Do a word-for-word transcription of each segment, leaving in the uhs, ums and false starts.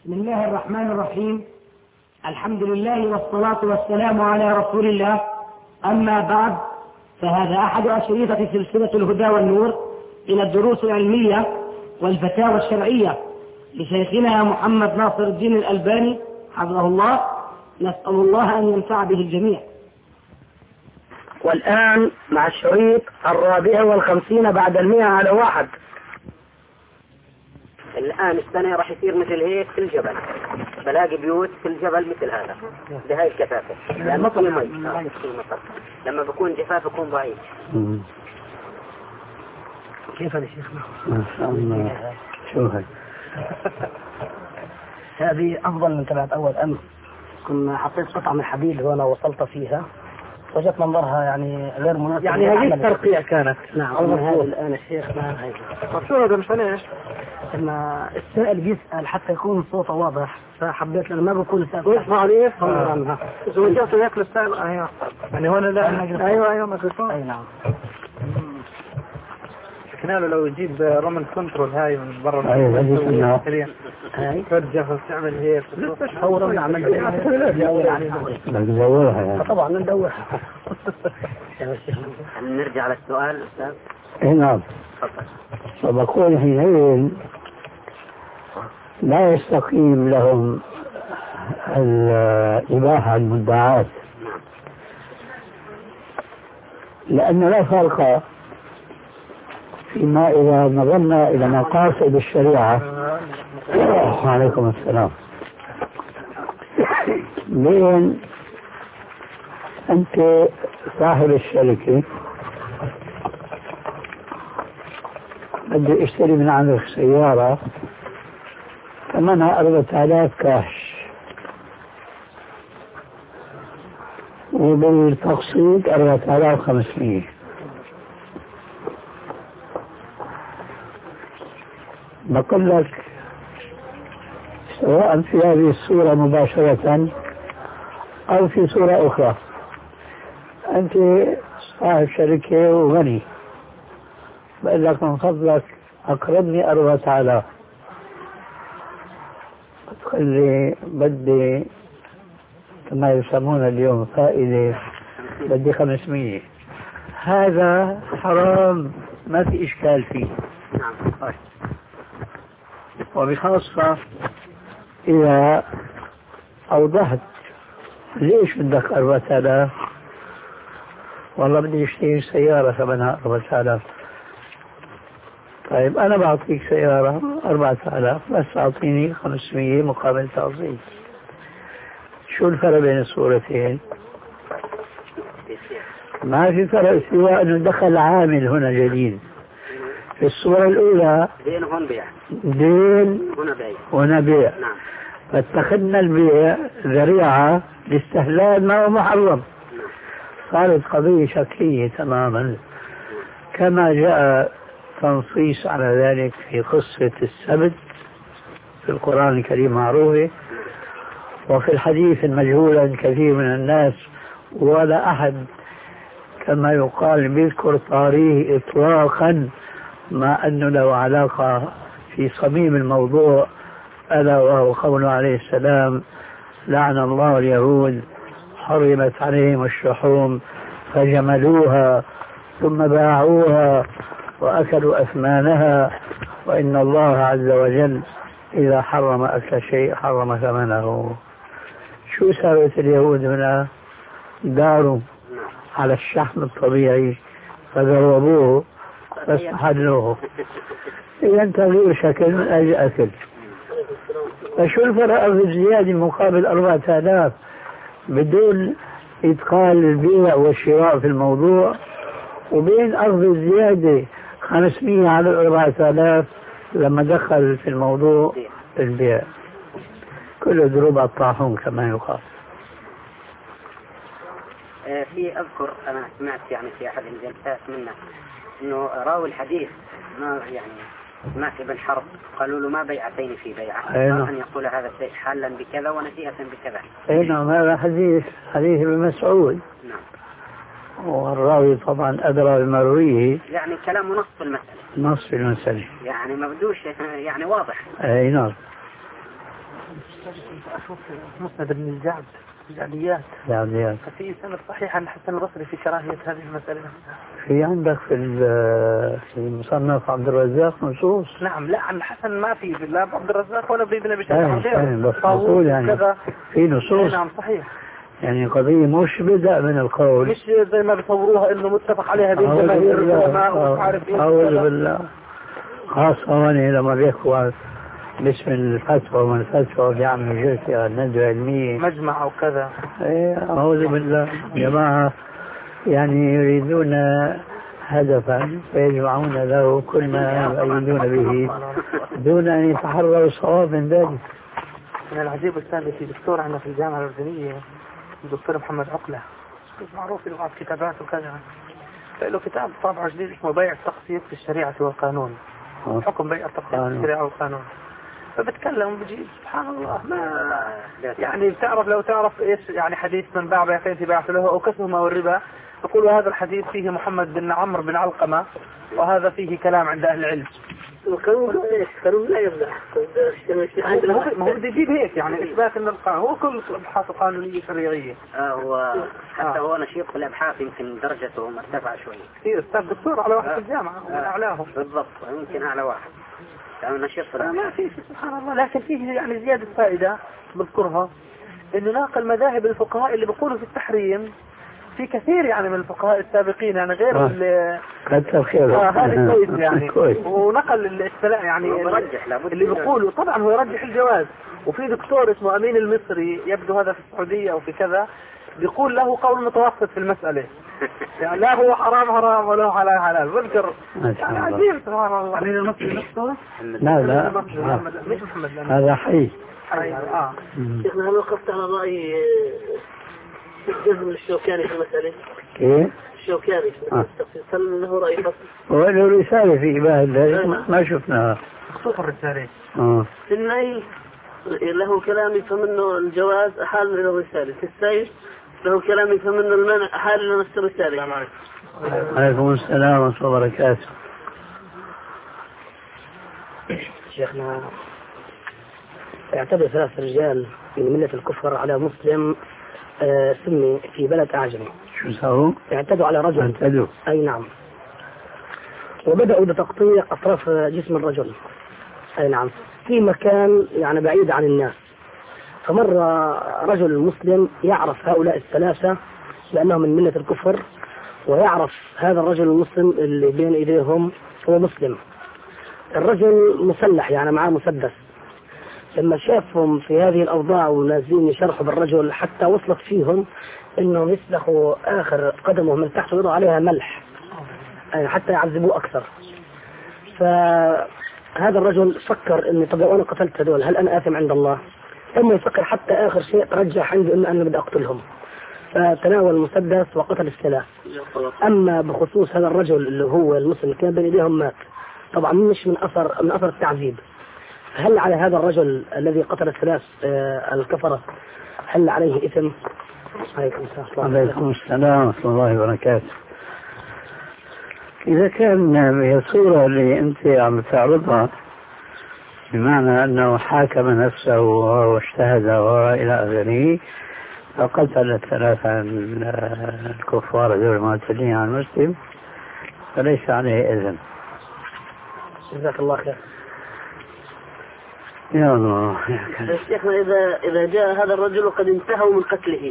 بسم الله الرحمن الرحيم. الحمد لله والصلاة والسلام على رسول الله. أما بعد، فهذا أحد أشرطة سلسلة الهدى والنور إلى الدروس العلمية والفتاوى الشرعية لشيخنا محمد ناصر الدين الألباني حفظه الله. نسأل الله أن ينفع به الجميع. والآن مع الشريط الرابع والخمسين بعد المئة على واحد. الآن السنة راح يصير مثل هيك في الجبل، بلاقي بيوت في الجبل مثل هذا بهاي الكثافة، لأن في مي في مطر، لما بكون جفاف يكون ضعيف. كيف يا شيخنا؟ ما شاء الله. شو هاي؟ هذه أفضل من تبعت أول أمس. كنا حطيت قطعة من الحديد وأنا وصلت فيها، وجدت منظرها يعني غير مناسب. يعني هذه الترقية كانت. نعم. هذا الآن الشيخ ما هي. شو هذا؟ مش ليش؟ إن السائل بيسأل حتى يكون صوته واضح، فحبيت لأنه ما بكون السائل ويسمع عليه. عنها. إذا وجهت هيك للسائل. أيوه. يعني هون لا. أيوه أيوه ميكروفون. أي نعم. كنا له لو يجيب رومان كنترول هاي من برا. أيوه أيوه. هاي. فرجة وتعمل هيك. فورا نعمل ندور عليه دغري. ندورها يعني. طبعا ندورها. نرجع للسؤال أستاذ. نعم. فبقول حينئذ لا يستقيم لهم الإباحة المدعاة، لأن لا فرق فيما إذا نظرنا إلى مقاصد الشريعة. وعليكم السلام. بين أنت صاحب الشركة بدي اشتري من عندك سيارة ثمنها أربعة آلاف كاش، وبالتقسيط أربعة آلاف وخمسمية. بقول لك سواء في هذه الصورة مباشرة أو في صورة أخرى، أنت صاحب شركة وغني، بقول لك من فضلك أقرضني أربعة آلاف، تقول لي بدي كما يسمون اليوم فائدة، بدي خمسمية. هذا حرام، ما في إشكال فيه. وبخاصة إذا أوضحت ليش بدك أربعة آلاف، والله بدي اشتري سيارة ثمنها أربعة آلاف. طيب أنا بعطيك سيارة أربعة آلاف بس أعطيني خمسمية مقابل تقسيط. شو الفرق بين الصورتين؟ ما في فرق سوى أنه دخل عامل هنا جديد. في الصورة الأولى دين هون بيع، دين هنا بيع، هنا بيع. نعم. فاتخذنا البيع ذريعة لاستهلال ما هو محرم. صارت قضية شكلية تماما، كما جاء تنصيص على ذلك في قصة السبت في القرآن الكريم معروفة، وفي الحديث المجهول كثير من الناس ولا أحد كما يقال بيذكر طاريه إطلاقا، مع أنه له علاقة في صميم الموضوع، ألا وهو قوله عليه السلام: لعن الله اليهود حرمت عليهم الشحوم فجملوها ثم باعوها وأكلوا أثمانها، وإن الله عز وجل إذا حرم أكل شيء حرم ثمنه. شو سوت اليهود هنا؟ داروا على الشحم الطبيعي فذوبوه فاستحلوه. إذا تغيير شكل من أجل أكل. فشو الفرق في الزيادة مقابل أربعة آلاف بدون إدخال البيع والشراء في الموضوع، وبين أرض الزيادة خمسمية على الأربعة آلاف لما دخل في الموضوع البيع؟ كل ضروب الطاحون كما يقال. في أذكر أنا سمعت يعني في أحد الجلسات منه إنه راوي الحديث ما يعني سمعت ابن حرب قالوا له ما بيعتين في بيعة، أن يقول هذا الشيء حالا بكذا ونسيئة بكذا. أي نعم، هذا حديث حديث ابن مسعود. نعم. والراوي طبعا أدرى بمرويه، يعني كلامه نص في المسألة. نص في المسألة، يعني ما بدوش يعني واضح. أي نعم. أشوف مسند بن الجعد الجعديات الجعديات ففي سند صحيح عن حسن البصري في كراهية هذه المسألة. في عندك في في مصنف عبد الرزاق نصوص؟ نعم لا عن الحسن ما في لا عبد الرزاق ولا ابن ابي شيبة غيره بس نقول يعني في نصوص. نعم صحيح يعني قضية مش بدأ من القول مش زي ما بيصوروها انه متفق عليها بين جماهير العلماء ومش عارف ايه. أعوذ بالله. خاصة هون لما بيحكوا باسم الفتوى ومن الفتوى بيعملوا جلسة ندوة علمية مجمع او كذا. ايه أعوذ بالله. جماعة يعني يريدون هدفا فيجمعون له كل ما يريدون به دون أن يتحرروا الصواب من ذلك. من العجيب الثاني في دكتور عندنا في الجامعة الأردنية الدكتور محمد عقلة معروف في لغات كتابات وكذا له كتاب طابع جديد اسمه بيع التخصيص في الشريعة والقانون. حكم بيع التخصيص في الشريعة والقانون. فبتكلم بجيب سبحان الله ما يعني بتعرف لو تعرف ايش يعني حديث من باع بيعتين في بيعة له او كسبهما والربا يقول هذا الحديث فيه محمد بن عمرو بن علقمة وهذا فيه كلام عند أهل العلم. القانون ايش؟ القانون لا يمنع. ما هو بده يجيب هيك يعني إثبات أن القانون هو كل الأبحاث القانونية شرعية. هو حتى هو نشيط في الأبحاث يمكن درجته مرتفعة شوي. كثير أستاذ دكتور على واحد في الجامعة ومن أعلاهم. بالضبط يمكن أعلى واحد. نشيط في الأبحاث. ما في سبحان الله لكن فيه يعني زيادة فائدة بذكرها إنه ناقل مذاهب الفقهاء اللي بيقولوا في التحريم في كثير يعني من الفقهاء السابقين يعني غير آه. اللي كتر خيره. اه هذا كويس يعني ونقل الاستلاء يعني اللي بيقولوا طبعا هو يرجح الجواز. وفي دكتور اسمه أمين المصري يبدو هذا في السعودية أو في كذا بيقول له قول متوسط في المسألة يعني لا هو حرام حرام ولا حلال حلال. بذكر يعني عجيب سبحان الله. أمين المصري نفسه؟ لا لا مش محمد هذا حي. اه شيخنا هل وقفت على رأي جزم الشوكاني في المسألة؟ كيف؟ الشوكاني آه. هل له رأي فصل؟ هو له رسالة في إباحة ذلك ما شفناها. خصوصا الرسالة. آه. في النهي له كلام فمنه الجواز أحال له رسالة. في السيف له كلام فمنه المنع أحال له نفس الرسالة. السلام عليكم. عليكم السلام ورحمة الله وبركاته. شيخنا اعتدى ثلاث رجال من ملة الكفر على مسلم آه سمي في بلد أعجمي. شو سووا؟ اعتدوا على رجل. اعتدوا. أي نعم. وبدأوا بتقطيع أطراف جسم الرجل. أي نعم. في مكان يعني بعيد عن الناس. فمر رجل مسلم يعرف هؤلاء الثلاثة لأنهم من ملة الكفر ويعرف هذا الرجل المسلم اللي بين إيديهم هو مسلم. الرجل مسلح يعني معاه مسدس. لما شافهم في هذه الأوضاع ونازلين يشرحوا بالرجل حتى وصلت فيهم إنهم يسلخوا آخر قدمه من تحت ويضعوا عليها ملح يعني حتى يعذبوه أكثر. فهذا الرجل فكر إني طب لو أنا قتلت هذول هل أنا آثم عند الله؟ ثم يفكر حتى آخر شيء رجح عنده إن أنا بدي أقتلهم. فتناول المسدس وقتل الثلاث. أما بخصوص هذا الرجل اللي هو المسلم كان بين إيديهم مات طبعا مش من أثر من أثر التعذيب. هل على هذا الرجل الذي قتل الثلاث آه الكفرة هل عليه إثم؟ عليكم السلام. عليكم السلام ورحمة الله وبركاته. إذا كان هي الصورة اللي أنت عم تعرضها بمعنى أنه حاكم نفسه واجتهد وإلى آخره فقتل الثلاثة الكفار دول المعتدين على المسلم فليس عليه إذن. جزاك الله خير. يا الله يا شيخنا إذا إذا جاء هذا الرجل وقد انتهوا من قتله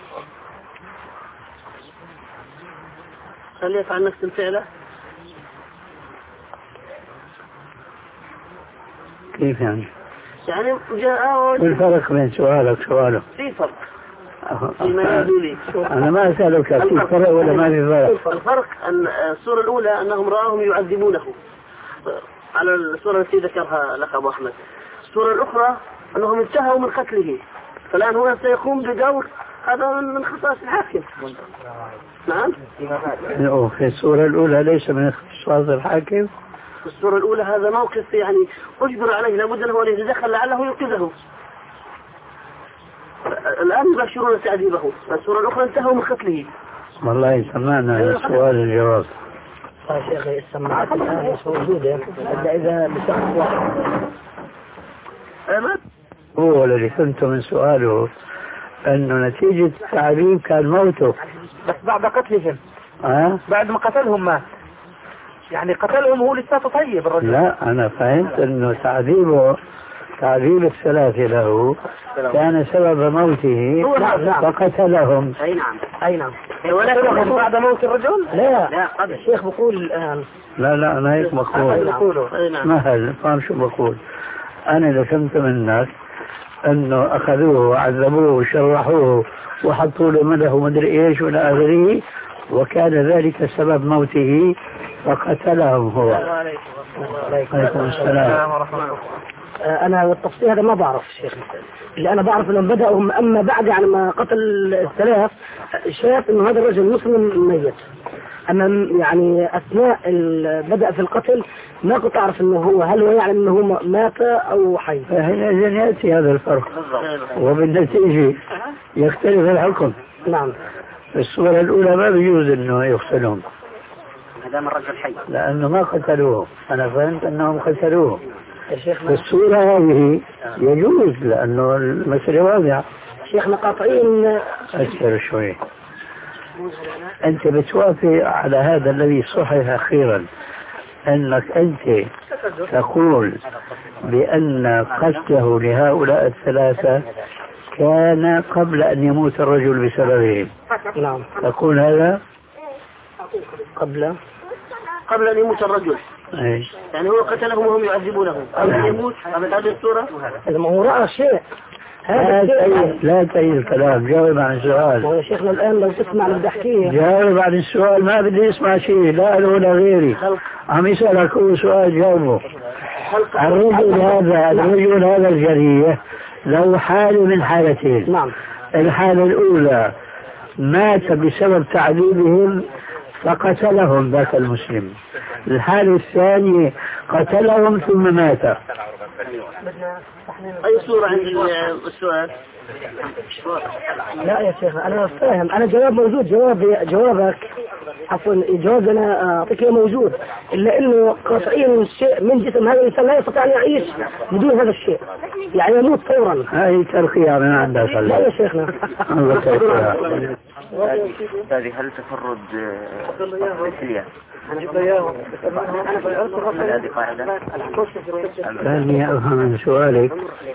هل يفعل نفس الفعل؟ كيف يعني؟ يعني جاء شو الفرق بين سؤالك وسؤاله؟ في فرق فيما يبدو لي. أنا ما أسألك في فرق ولا ما في فرق؟ الفرق أن الصورة الأولى أنهم رأوهم يعذبونه على الصورة التي ذكرها لك أبو أحمد. الصورة الأخرى أنهم انتهوا من قتله فالآن هو سيقوم بدور هذا من خصائص الحاكم. نعم. في الصورة الأولى ليس من خصائص الحاكم. الصورة الأولى هذا موقف يعني أجبر عليه لابد له أن يتدخل لعله ينقذه. الآن يباشرون تعذيبه. الصورة الأخرى انتهوا من قتله. والله سمعنا السؤال الجواب. يا شيخي السماعات الآن مش موجودة إلا إذا بشخص واحد. هو الذي فهمته من سؤاله أنه نتيجة التعذيب كان موته. بس بعد قتلهم. أه؟ بعد ما قتلهم مات. يعني قتلهم هو لساته طيب الرجل. لا أنا فهمت أنه تعذيبه تعذيب الثلاثة له كان سبب موته فقتلهم. أي نعم أي نعم. ولكن بعد موت الرجل؟ لا لا قبل. الشيخ بقول الآن. لا لا أنا هيك بقول. مهل فهم شو بقول. أنا اللي فهمت منك أنه أخذوه وعذبوه وشرحوه وحطوا له مده ومدري إيش ولا آخره، وكان ذلك سبب موته فقتلهم هو. عليكم السلام ورحمة الله. أنا التفصيل هذا ما بعرف الشيخ، اللي أنا بعرف أنهم بدأوا أما بعد يعني ما قتل الثلاث شاف أنه هذا الرجل مسلم ميت، أما يعني أثناء بدأ في القتل ما كنت أعرف أنه هو هل هو يعني أنه هو مات أو حي. فهنا يأتي هذا الفرق وبالنتيجة يختلف الحكم. نعم. في الصورة الأولى ما بيجوز أنه يقتلهم هذا الرجل حي لأنه ما قتلوه. أنا فهمت أنهم قتلوه. في الصورة هذه يجوز لأنه المسألة واضحة. شيخنا قاطعين. أكثر شوي. أنت بتوافق على هذا الذي صحح أخيرا أنك أنت تقول بأن قتله لهؤلاء الثلاثة كان قبل أن يموت الرجل بسببهم. نعم. تقول هذا قبل قبل أن يموت الرجل. أي. يعني هو قتلهم وهم يعذبونه قبل أن يموت. قبل هذه الصورة إذا ما هو رأى شيء. لا تأيي لا تأيي الكلام. جاوب عن السؤال. يا شيخنا الآن لو تسمع اللي بدي أحكيه. جاوب عن السؤال. ما بدي اسمع شيء لا أنا ولا غيري. عم يسألك كل سؤال جاوبه. الرجل هذا الرجل هذا الجريح له حالة من حالتين. نعم. الحالة الأولى مات بسبب تعذيبهم فقتلهم ذاك المسلم. الحالة الثانية قتلهم ثم مات. أي صورة عند السؤال؟ لا يا شيخ أنا فاهم. أنا جواب موجود. جواب جوابك عفوا جواب أنا أعطيك موجود إلا إنه قاطعين الشيء من جسم هذا الإنسان لا يستطيع أن يعيش بدون هذا الشيء يعني يموت فورا. هاي ترخية من عندك. لا يا شيخنا. هذه هل تفرد الحلية؟ هذه قاعدة. ثانيا أفهم من سؤالك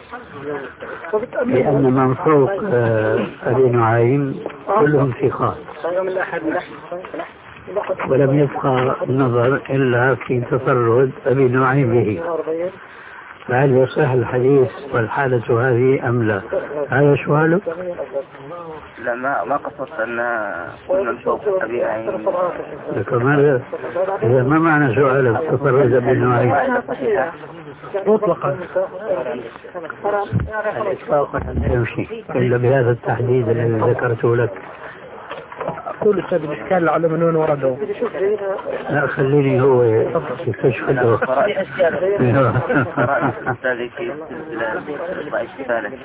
لأن من فوق أبي نعيم كلهم ثقات ولم يبقى النظر إلا في تفرد أبي نعيم به، فهل يصح الحديث والحالة هذه أم لا؟ هذا سؤاله؟ لا ما ما قصدت أن كل من فوق أبي نعيم. لكن ماذا؟ إذا ما معنى سؤالك تفرد أبي نعيم؟ مطلقا. الإطلاق لا يمشي إلا بهذا التحديد الذي ذكرته لك. كل أستاذ الإشكال العلماء من وردوا. لا خليني هو يكتشف له. أستاذي في ضعيف الثالث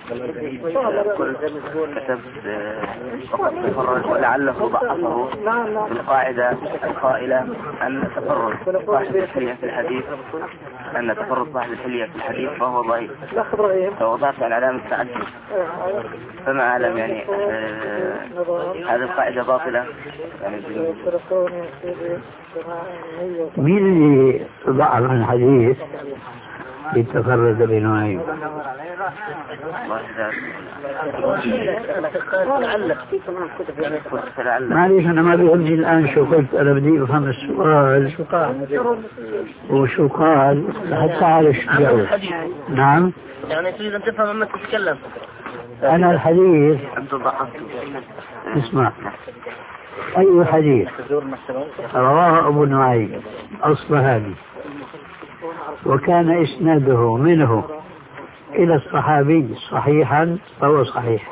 كتب تفرد ولعله ضعفه بالقاعدة القائلة أن تفرد صاحب الحلية في الحديث أن تفرد صاحب الحلية في الحديث فهو ضعيف، فوضعت على علامة التعدي. فما أعلم يعني هذه القاعدة باطلة يعني. مين اللي ضعف عن حديث يتفرد بنوعين؟ معليش أنا ما بيهمني الآن شو قلت. أنا بدي أفهم السؤال شو قال وشو قال حتى أعرف شو جاوب. نعم يعني تريد أن تفهم أنك تتكلم. أنا الحديث اسمع أي حديث رواه أبو نعيم أصبهاني وكان إسناده منه إلى الصحابي صحيحا فهو صحيح،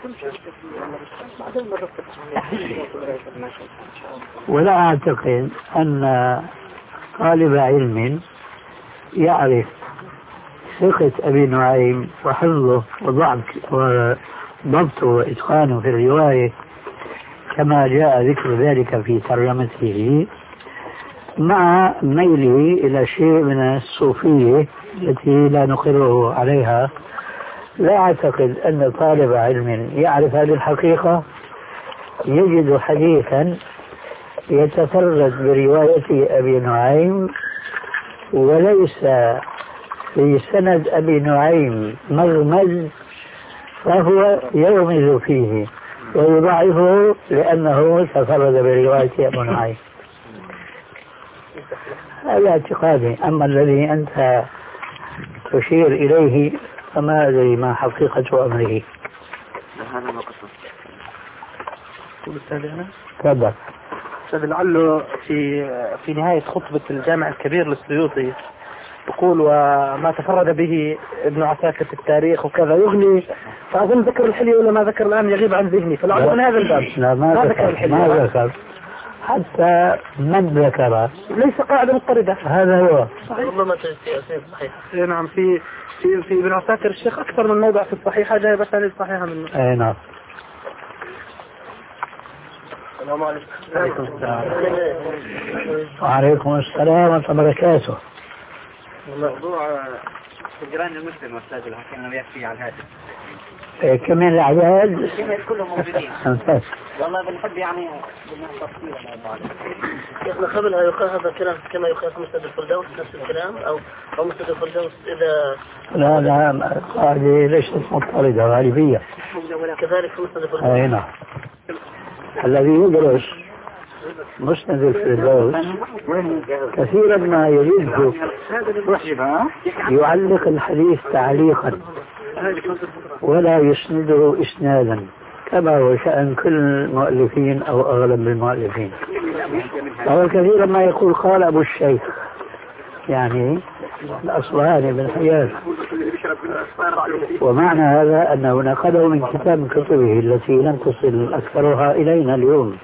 ولا أعتقد أن طالب علم يعرف ثقة أبي نعيم وحفظه وضبط وضبطه وإتقانه في الرواية كما جاء ذكر ذلك في ترجمته مع ميله إلى شيء من الصوفية التي لا نقره عليها لا أعتقد أن طالب علم يعرف هذه الحقيقة يجد حديثا يتفرد برواية أبي نعيم وليس في سند أبي نعيم مغمز فهو يغمز فيه ويضعفه لأنه تفرد برواية أبي نعيم. هذا اعتقادي. أما الذي أنت تشير إليه فما أدري ما حقيقة أمره. هذا ما قصد. تقول أستاذ أنا؟ تفضل. أستاذ لعله في في نهاية خطبة الجامع الكبير للسيوطي يقول وما تفرد به ابن عساكر في التاريخ وكذا يغني، فأظن ذكر الحلي ولا ما ذكر الآن يغيب عن ذهني، فلعله من هذا الباب. لا ما, ما ذكر الحلي. ما ذكر حتى من ذكر ليس قاعدة مضطردة. هذا هو ربما صحيح. نعم في في في ابن عساكر الشيخ أكثر من موضع في الصحيحة جاي بس هذه الصحيحة منه. أي نعم. السلام عليكم. عليكم السلام. وعليكم السلام ورحمة الله وبركاته. موضوع هجران المسلم أستاذ الحكيم لم يكفي على الهاتف. إيه كمان الأعداد؟ كمان كلهم موجودين. ممتاز. والله بنحب يعني تفصيل الموضوع. شيخنا قبلها يقال هذا الكلام كما يقال في مسند الفردوس نفس الكلام أو أو مسند الفردوس إذا لا لا هذه ليست مضطردة غالبية. كذلك في مسند الفردوس. أي نعم. الذي يدرس مسند الفردوس كثيرا ما يجد يعلق الحديث تعليقا ولا يسنده إسنادا كما هو شأن كل المؤلفين أو أغلب المؤلفين. وهو كثيرا ما يقول قال أبو الشيخ يعني الأصبهاني بن حيان، ومعنى هذا أنه نقله من كتاب من كتبه التي لم تصل أكثرها إلينا اليوم.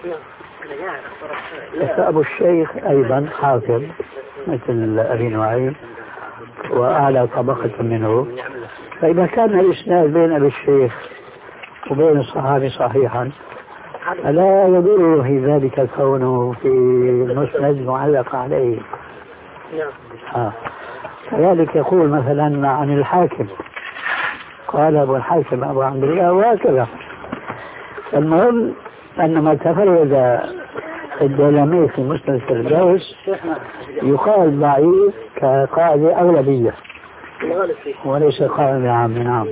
فأبو الشيخ أيضا حافظ مثل أبي نعيم وأعلى طبقة منه، فإذا كان الإسناد بين أبي الشيخ وبين الصحابي صحيحا ألا يضر في ذلك كونه في المسند معلق عليه. آه. كذلك يقول مثلا عن الحاكم قال أبو الحاكم أبو عبد الله وهكذا. المهم أن ما تفرد الدلمي في مسند الفردوس يقال ضعيف كقاعدة أغلبية وليس قاعدة عامة. نعم.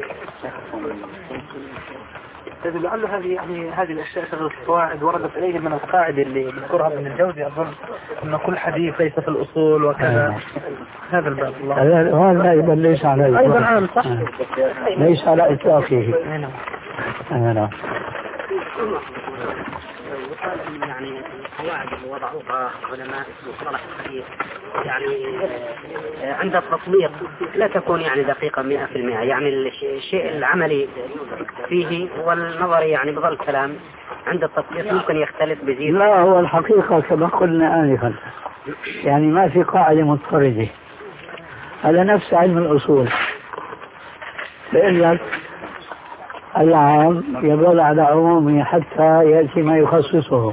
لعل هذه يعني هذه الأشياء شغل القواعد وردت إليه من القاعدة اللي ذكرها ابن الجوزي أظن أن كل حديث ليس في الأصول وكذا. هذا الباب الله. هذا أيضا ليس على أيضا عام صح. ليس على إطلاقه. أنا يعني القواعد اللي وضعوها علماء مصطلح الحديث يعني عند التطبيق لا تكون يعني دقيقة مئة في المئة، يعني الشيء العملي فيه والنظري يعني بظل كلام عند التطبيق ممكن يختلف بزيد. لا هو الحقيقة كما قلنا آنفا يعني ما في قاعدة مضطردة على نفس علم الأصول، لأن العام يدل على عمومه حتى يأتي ما يخصصه.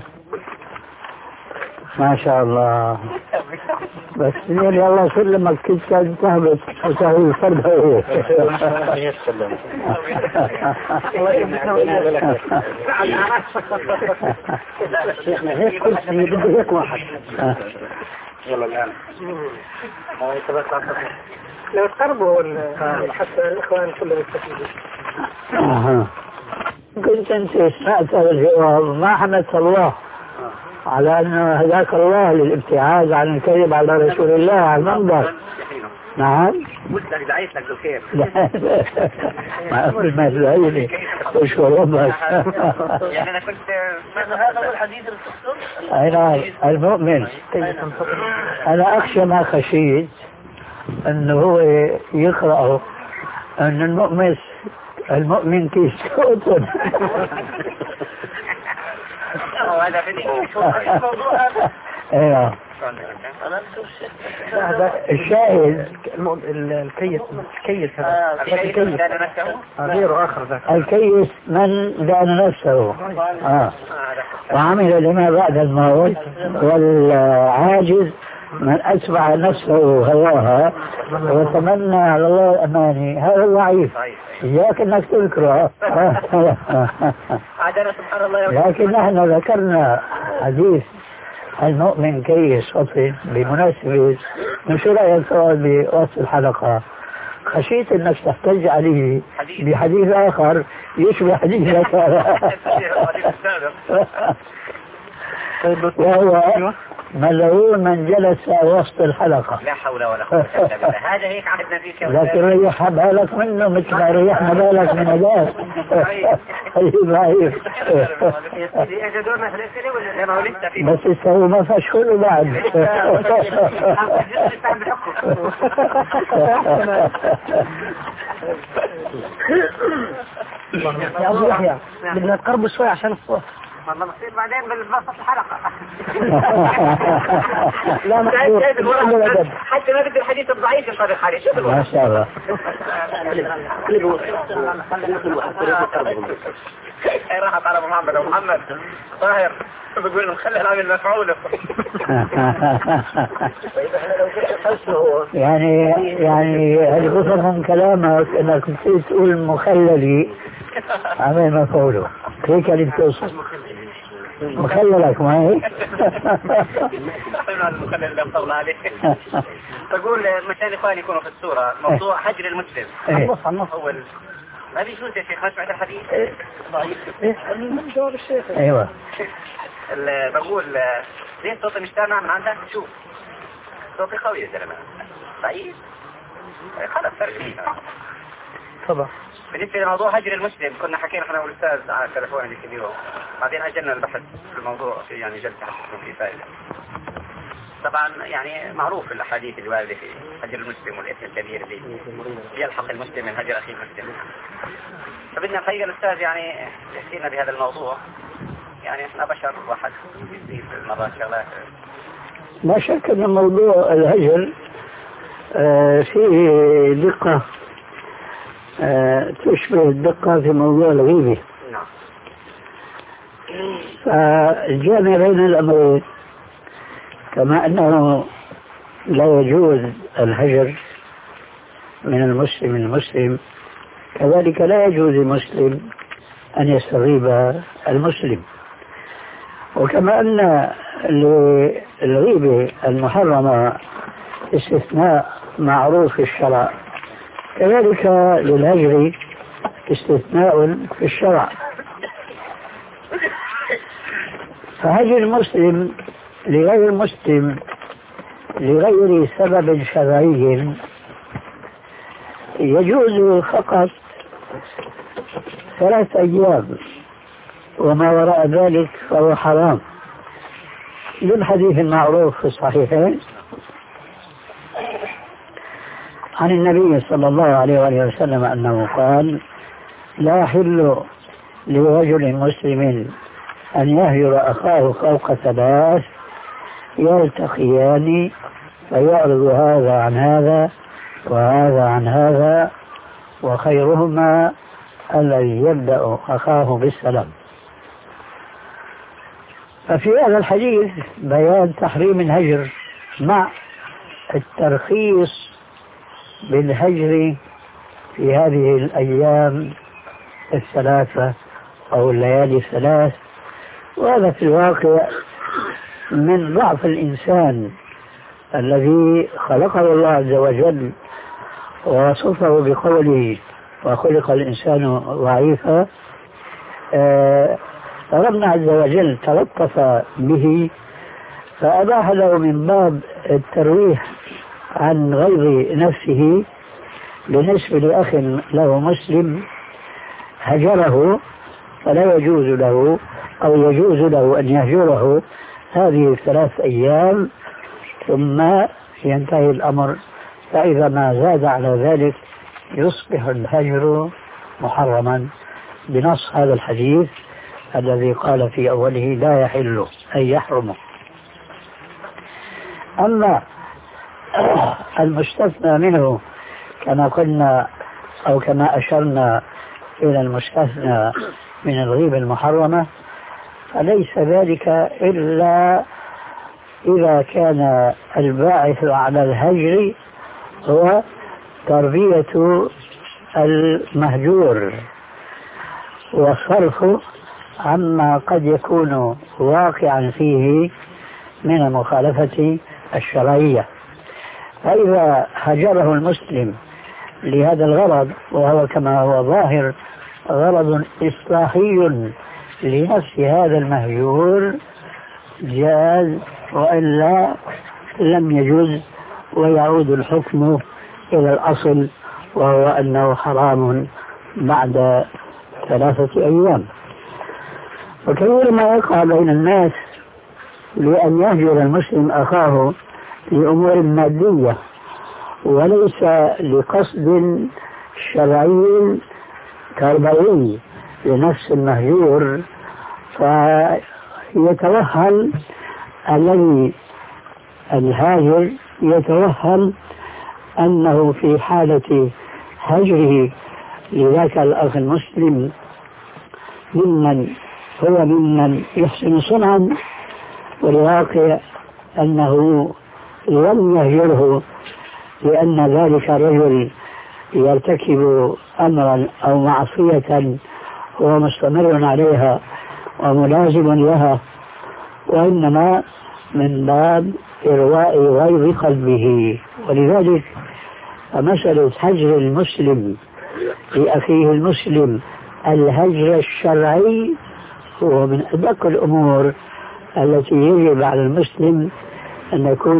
ما شاء الله. بس يا الله سلمك كنت تهبط وتهوي الفرد هو. شيخنا هيك كل شيء بده هيك واحد. يلا الآن. لو تقربوا حتى الإخوان كلهم يستفيدوا. كنت أنت سمعت الجواب ما حمدت الله على أن هداك الله للابتعاد عن الكذب على رسول الله على المنبر. نعم. مستعد دعيت لك بالخير. ما أقول ما تدعيني وشو ربك. يعني أنا كنت هذا هو الحديث القصص. أي نعم المؤمن. أنا أخشى ما خشيت أنه هو يقرأه أن المؤمن المؤمن كيس كتب. هذا ايوه الشاهد الكيس الكيس هذا الكيس غير آخر ذاك الكيس من دان نفسه آه. وعمل لما بعد الموت، والعاجز من أتبع نفسه هواها وتمنى على الله الأماني هذا ضعيف، إياك أنك تذكره. لكن نحن ذكرنا حديث المؤمن كيس وصف بمناسبة من شو رأيك بوصف الحلقة؟ خشيت أنك تحتج عليه بحديث آخر يشبه حديثك وهو ملعون من جلس وسط الحلقة. لا حول ولا قوة إلا بالله. هذا هيك عهدنا فيك يا لكن ريح بالك منه مثل ما ريحنا بالك من هذاك. ضعيف. بس هو ما فيش كله بعد. يا أبو يحيى بدنا نقرب شوي عشان الصوت. والله بصير بعدين بالبسط الحلقة. لا محظور حتى ما بدي الحديث الضعيف يصرخ عليه. شوف ما شاء الله. اي راحت على محمد ومحمد طاهر بقول لهم خلي العامل مفعول. يعني يعني هل بصر من كلامك انك تقول مخللي عامل مفعوله هيك اللي بتوصل مخللك ما هيك؟ المخلل اللي طول عليه. تقول مشان اخواني يكونوا في الصورة موضوع حجر المسلم. النص النص اول ما في شو يا شيخ ما سمعت الحديث؟ ضعيف. جواب الشيخ. ايوه. بقول ليه صوتي مش سامع من عندك؟ شوف صوتي قوي يا زلمة. ضعيف. خلاص فرق. طبعا. بالنسبة لموضوع هجر المسلم كنا حكينا احنا والاستاذ على التلفون اللي اليوم، بعدين اجلنا البحث في الموضوع في يعني جلسة في فائدة. طبعا يعني معروف الاحاديث اللي واردة في هجر المسلم والاثم الكبير اللي يلحق المسلم من هجر اخيه المسلم. فبدنا الحقيقة الاستاذ يعني يحكينا بهذا الموضوع، يعني احنا بشر واحد يصير مرات شغلات. لا شك ان موضوع الهجر آه فيه دقة آه تشبه الدقة في موضوع الغيبة. نعم. فالجامع بين الأمرين كما أنه لا يجوز الهجر من المسلم المسلم كذلك لا يجوز المسلم أن يستغيب المسلم. وكما أن للغيبة المحرمة استثناء معروف في الشرع كذلك للهجر استثناء في الشرع. فهجر المسلم لغير المسلم لغير سبب شرعي يجوز فقط ثلاث أيام وما وراء ذلك فهو حرام للحديث المعروف في الصحيحين عن النبي صلى الله عليه وآله وسلم أنه قال لا يحل لرجل مسلم أن يهجر أخاه فوق ثلاث يلتقيان فيعرض هذا عن هذا وهذا عن هذا وخيرهما الذي يبدأ أخاه بالسلام. ففي هذا الحديث بيان تحريم الهجر مع الترخيص بالهجر في هذه الأيام الثلاثة أو الليالي الثلاث. وهذا في الواقع من ضعف الإنسان الذي خلقه الله عز وجل ووصفه بقوله وخلق الإنسان ضعيفا. آه ربنا عز وجل تلطف به فأباح له من باب الترويح عن غير نفسه بالنسبة لأخ له مسلم هجره فلا يجوز له أو يجوز له أن يهجره هذه الثلاث أيام ثم ينتهي الأمر. فإذا ما زاد على ذلك يصبح الهجر محرما بنص هذا الحديث الذي قال في أوله لا يحل أي يحرم. أما المستثنى منه كما قلنا أو كما أشرنا إلى المستثنى من الغيبة المحرمة فليس ذلك إلا إذا كان الباعث على الهجر هو تربية المهجور وصرفه عما قد يكون واقعا فيه من المخالفة الشرعية. فإذا هجره المسلم لهذا الغرض، وهو كما هو ظاهر غرض إصلاحي لنفس هذا المهجور، جاز، وإلا لم يجوز، ويعود الحكم إلى الأصل وهو أنه حرام بعد ثلاثة أيام. وكثير ما يقع بين الناس لأن يهجر المسلم أخاه لأمور مادية وليس لقصد شرعي تربوي لنفس المهجور، فيتوهم الذي الهاجر يتوهم أنه في حالة هجره لذاك الأخ المسلم ممن هو ممن يحسن صنعا، والواقع أنه لم يهجره لأن ذلك الرجل يرتكب أمرا أو معصية هو مستمر عليها وملازم لها، وإنما من باب إرواء غيظ قلبه. ولذلك فمسألة هجر المسلم لأخيه المسلم الهجر الشرعي هو من أدق الأمور التي يجب على المسلم أن يكون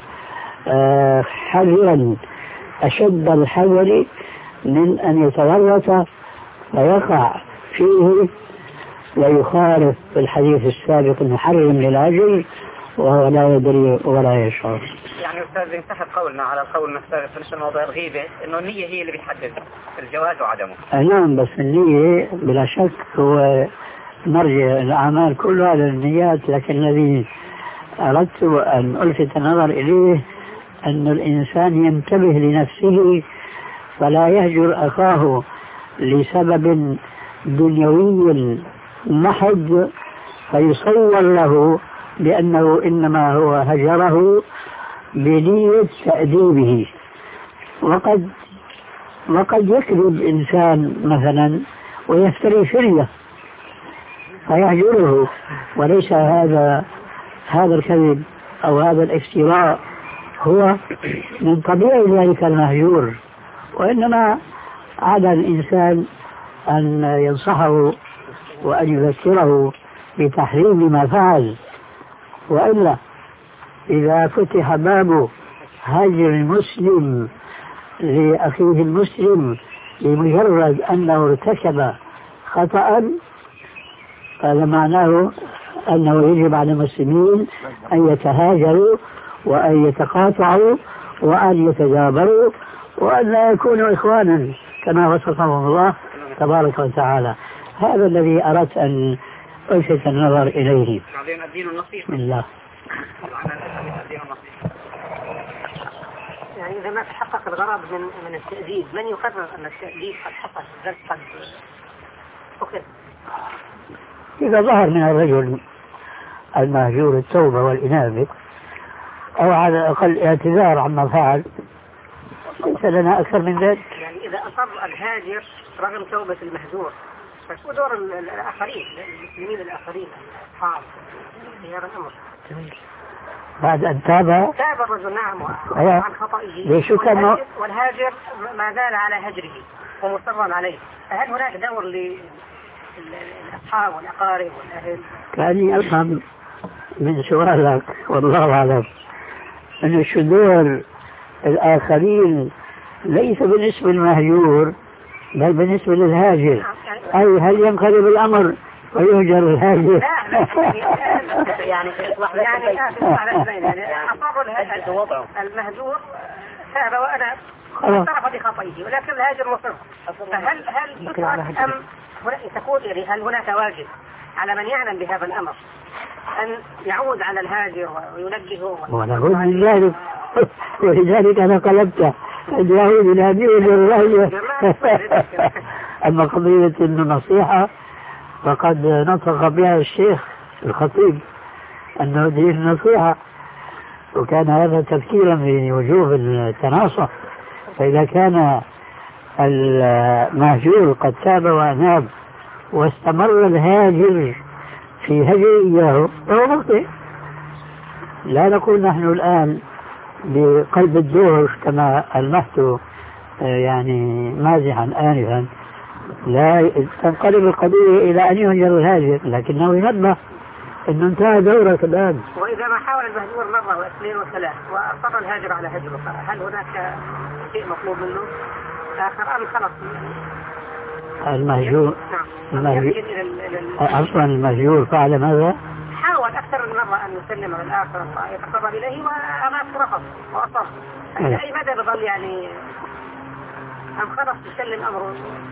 حذرا أشد الحذر من أن يتورط ويقع فيه ويخالف في الحديث السابق المحرم للهجر وهو لا يدري ولا يشعر. يعني أستاذ ينتهي قولنا على القول السابق بالنسبة لموضوع الغيبة إنه النية هي اللي بتحدد الجواز وعدمه. نعم، بس النية بلا شك هو مرجع الأعمال كلها للنيات، لكن الذي أردت أن ألفت النظر إليه أن الإنسان ينتبه لنفسه فلا يهجر أخاه لسبب دنيوي محض فيصور له بأنه إنما هو هجره بنية تأديبه. وقد وقد يكذب إنسان مثلا ويفتري فرية فيهجره، وليس هذا هذا الكذب أو هذا الافتراء هو من طبيعي ذلك المهجور، وإنما على الإنسان أن ينصحه وأن يذكره بتحريم ما فعل. وإلا إذا فتح باب هجر المسلم لأخيه المسلم لمجرد أنه ارتكب خطأ، هذا معناه أنه يجب على المسلمين أن يتهاجروا وأن يتقاطعوا وأن يتجابروا وأن لا يكونوا إخوانا كما وصفهم الله تبارك وتعالى. هذا الذي أردت أن ألفت النظر إليه. بسم الله. يعني إذا ما تحقق الغرض من من التأديب، من يقرر أن التأديب قد حصل قد أخذ؟ إذا ظهر من الرجل المهجور التوبة والإنابة أو على الأقل اعتذار عما فعل ليس لنا أكثر من ذلك. يعني إذا أصر الهاجر رغم توبة المهجور فشو دور الآخرين المسلمين الآخرين الأصحاب في هذا الأمر؟ بعد أن تاب تاب الرجل نعم عن خطئه والهاجر, والهاجر ما زال على هجره ومصرا عليه، فهل هناك دور للأصحاب والأقارب والأهل؟ كأني أفهم من سؤالك والله أعلم أن شذور الآخرين ليس بالنسبة للمهجور بل بالنسبة للهاجر، أي هل ينقلب الأمر ويهجر الهاجر؟ يعني يعني أصاب المهجور تاب وأنا اعترف بخطئه ولكن الهاجر مصر، فهل هل أم تكون يعني هل هناك واجب على من يعلم بهذا الأمر أن يعود على الهاجر وينبهه؟ ونقول من ذلك ولذلك أنا قلبت اليهود الهادي للرأي. أما قضية النصيحة فقد نطق بها الشيخ الخطيب أنه دين النصيحة، وكان هذا تفكيرا في وجوب التناصح. فإذا كان المهجور قد تاب وأناب واستمر الهاجر في هجر إياه فهو مخطئ. لا نقول نحن الآن بقلب الدور كما ألمحت يعني مازحا آنفا لا تنقلب القضية إلى أن يهجر الهاجر، لكنه ينبه أنه انتهى دورك الآن. وإذا ما حاول المهجور مرة واثنين وثلاث وأصر الهاجر على هجره، هل هناك شيء مطلوب منه آخر أم خلص؟ المهجور نعم. أصلا المهجور فعل ماذا؟ حاول أكثر من مرة أن يسلم على الآخر يتقرب إليه وأمات رفض وأصر. إلى أي مدى بظل يعني أم خلص يسلم أمره؟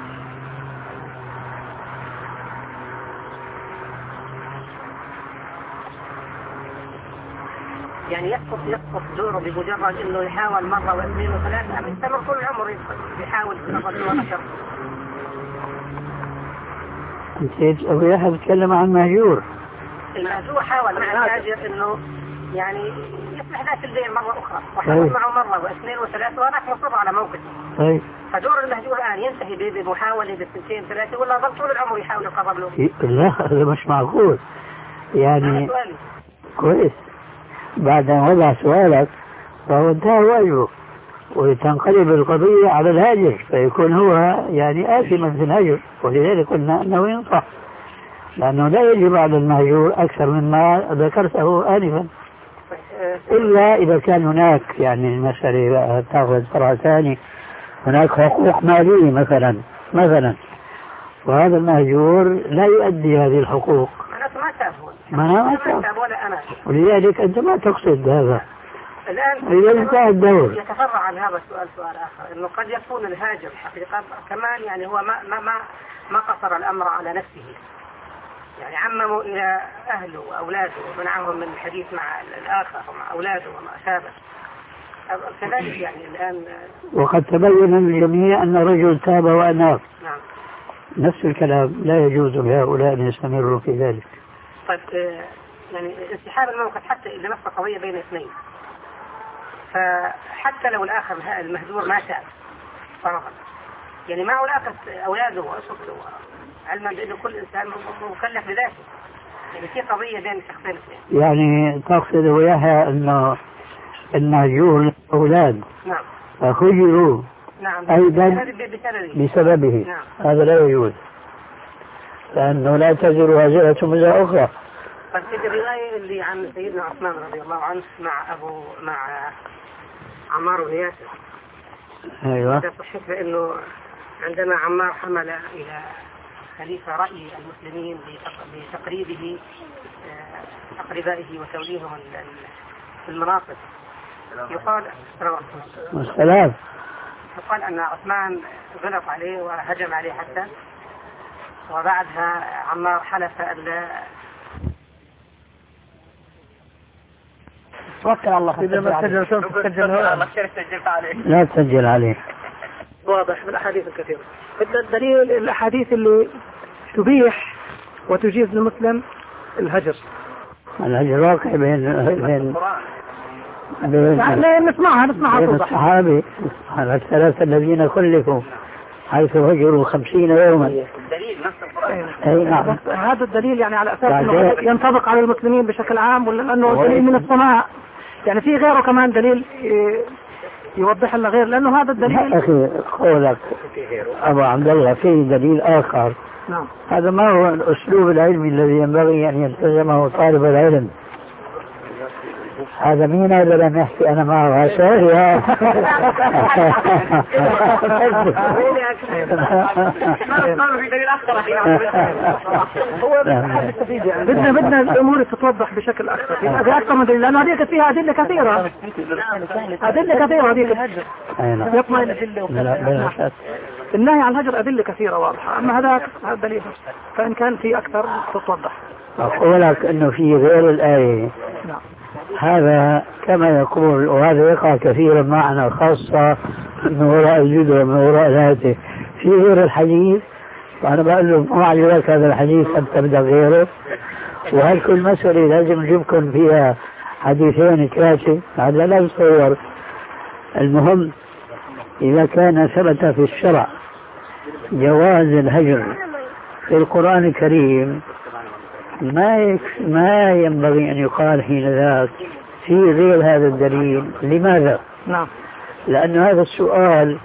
يعني يسقط يسقط دوره بمجرد انه يحاول مره واثنين وثلاثه ام يستمر طول العمر يحاول في نظر ونشر؟ انت ابو يحيى بتكلم عن مهجور. المهجور حاول مع الهاجر انه يعني يصلح ذات البيع مره اخرى وحاول معه مره واثنين وثلاثه وهناك مصر على موقف. طيب فدور المهجور الان ينتهي بمحاوله بالسنتين ثلاثه ولا ظل طول العمر يحاول يقرب له؟ لا هذا مش معقول يعني. كويس بعد أن وضع سؤالك فهو انتهى واجبه وتنقلب القضية على الهاجر فيكون هو يعني آثما في الهجر. ولذلك قلنا أنه ينصح لأنه لا يجب على المهجور أكثر مما ذكرته آنفا إلا إذا كان هناك يعني المسألة تأخذ فرع ثاني هناك حقوق مالية مثلا مثلا وهذا المهجور لا يؤدي هذه الحقوق. ما أنا ما تاب ولا أنا. ولذلك أنت ما تقصد هذا. الآن إذا انتهى الدور. يتفرع عن هذا السؤال سؤال آخر إنه قد يكون الهاجر حقيقة كمان يعني هو ما ما ما ما قصر الأمر على نفسه يعني عمموا إلى أهله وأولاده ومنعهم من الحديث مع الآخر ومع أولاده وما شابه كذلك يعني الآن. وقد تبين للجميع أن الرجل تاب وأناب. نعم. نفس الكلام لا يجوز لهؤلاء أن يستمروا في ذلك. طيب يعني انسحاب الموقف حتى إذا نفس قضية بين اثنين فحتى لو الآخر المهجور ما تاب فرضا يعني معه الآخر أولاده وأسرته علما بأنه كل إنسان مكلف بذاته يعني في قضية بين الشخصين اثنين. يعني تقصد وياها أنه المهجور أولاد نعم فهجروا نعم أيضا بسببه. نعم. هذا لا يجوز لأنه لا تزر وازرة وزر أخرى. فالسيد الرواية اللي عن سيدنا عثمان رضي الله عنه مع أبو مع عمار بن ياسر. أيوة. صحيح بأنه عندما عمار حمل إلى خليفة رأي المسلمين بتقريبه أقربائه وتوليهم المناصب يقال والسلام يقال أن عثمان غلط عليه وهجم عليه حتى وبعدها عمار حلف أن توكل على الله. إذا ما سجل شو تسجل لا تسجل عليه. واضح من الأحاديث الكثيرة. الدليل الأحاديث اللي تبيح وتجيز للمسلم الهجر. الهجر واقع بين بين بين نسمعها نسمعها بين الصحابي على الثلاثة الذين خلفوا حيث هجروا خمسين يوما. دليل نفس القرآن. أي نعم. هذا الدليل يعني على أساس أنه ينطبق على المسلمين بشكل عام ولا أنه دليل من السماء يعني في غيره كمان دليل يوضح لنا غير لأنه هذا الدليل. أخي قولك أبو عبد الله في دليل آخر. نعم. هذا ما هو الأسلوب العلمي الذي ينبغي أن يلتزمه طالب العلم. هذا مين هذا لم يحكي أنا معه سوري. بدنا بدنا الأمور تتوضح بشكل أكثر هذا أكثر من دليل لأنه هذيك فيها أدلة كثيرة أدلة كثيرة هذيك يطمئن النهي عن الهجر أدلة كثيرة واضحة أما هذا هذا دليل فإن كان في أكثر تتوضح. أقول لك أنه في غير الآية. نعم. هذا كما يقول وهذا يقع كثيرا معنا خاصة من وراء الجدر من وراء ذاته في غير الحديث وأنا بقول له ما عجبك هذا الحديث أن تبدأ غيره وهل كل مسألة لازم نجيبكم فيها حديثين ثلاثة هذا لا يتصور. المهم إذا كان ثبت في الشرع جواز الهجر في القرآن الكريم ما ما ينبغي أن يقال حين ذاك في غير هذا الدليل. لماذا؟ نعم. لأن هذا السؤال